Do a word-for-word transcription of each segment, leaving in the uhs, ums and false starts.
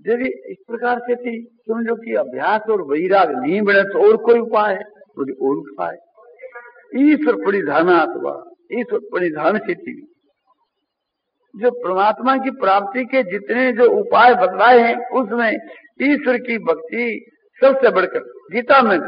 यदि इस प्रकार से थी समझो कि अभ्यास और वैराग नहीं बने तो और कोई उपाय है, तो और उपाय ईश्वर परिधानात्वा, ईश्वर परिधान से थी। जो परमात्मा की प्राप्ति के जितने जो उपाय बतलाए हैं उसमें ईश्वर की भक्ति सबसे बढ़कर गीता में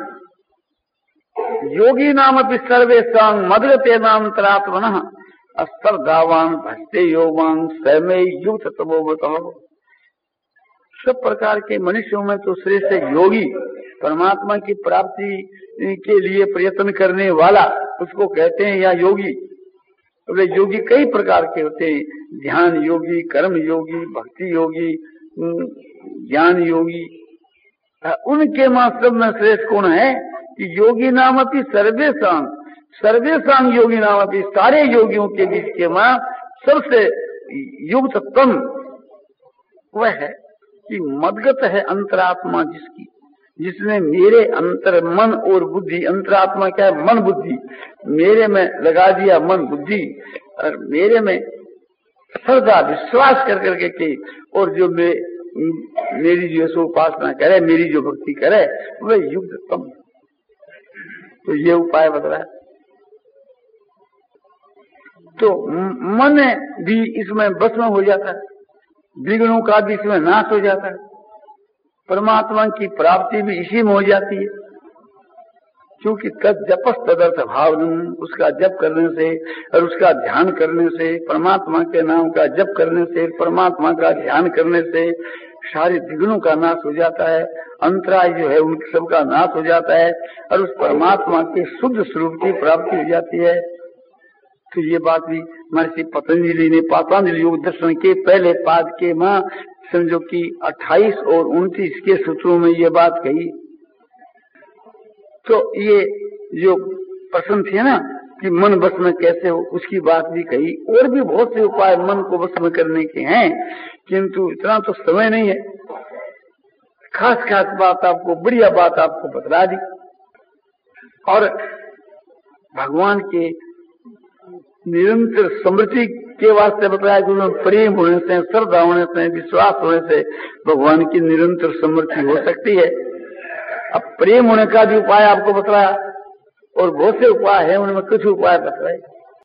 योगी नाम अपनी सर्वेशां मदगते नाम तरात्मनः अस्पर्धावान भस्ते योगान स्वयं युक्त तमो बताओ। सब प्रकार के मनुष्यों में तो श्रेष्ठ योगी, परमात्मा की प्राप्ति के लिए प्रयत्न करने वाला उसको कहते हैं या योगी। वे योगी कई प्रकार के होते हैं, ध्यान योगी, कर्म योगी, भक्ति योगी, ज्ञान योगी। उनके मां सब में श्रेष्ठ कौन है कि योगी नाम अपनी सर्वेशां, सर्वेशां योगी नाम अपनी सारे योगियों के बीच के मां सबसे युक्ततम वह है कि मदगत है अंतरात्मा जिसकी, जिसने मेरे अंतर मन और बुद्धि, अंतरात्मा क्या है मन बुद्धि, मेरे में लगा दिया मन बुद्धि और मेरे में श्रद्धा विश्वास कर करके के और जो मे, मेरी जो सो उपासना करे, मेरी जो भक्ति करे वह युक्ततम। तो ये उपाय बता रहा है। तो मन भी इसमें भस्म हो जाता है, विघ्नों का भी इसमें नाश हो जाता है, परमात्मा की प्राप्ति भी इसी में हो जाती है। क्योंकि तद जपस तदर्थ भावनम, उसका जप करने से और उसका ध्यान करने से, परमात्मा के नाम का जप करने से, परमात्मा का ध्यान करने से सारे विघ्नों का नाश हो जाता है, अंतराय जो है उन सबका नाश हो जाता है और उस परमात्मा के शुद्ध स्वरूप की प्राप्ति हो जाती है। तो ये बात भी महर्षि पतंजलि ने पातंजलि योग दर्शन के पहले पाद के मां समझो कि अट्ठाईस और उनतीस के सूत्रों में ये बात कही। तो ये जो प्रश्न थे ना कि मन बस में कैसे हो, उसकी बात भी कही। और भी बहुत से उपाय मन को बस में करने के हैं, किंतु इतना तो समय नहीं है। खास खास बात आपको, बढ़िया बात आपको बतला दी। और भगवान के निरंतर स्मृति के वास्ते बताया कि उन्हें प्रेम होने से, श्रद्धा होने से, विश्वास होने से भगवान की निरंतर स्मृति हो सकती है। अब प्रेम होने का भी उपाय आपको बतलाया और बहुत से उपाय है, उनमें कुछ उपाय बतलाए।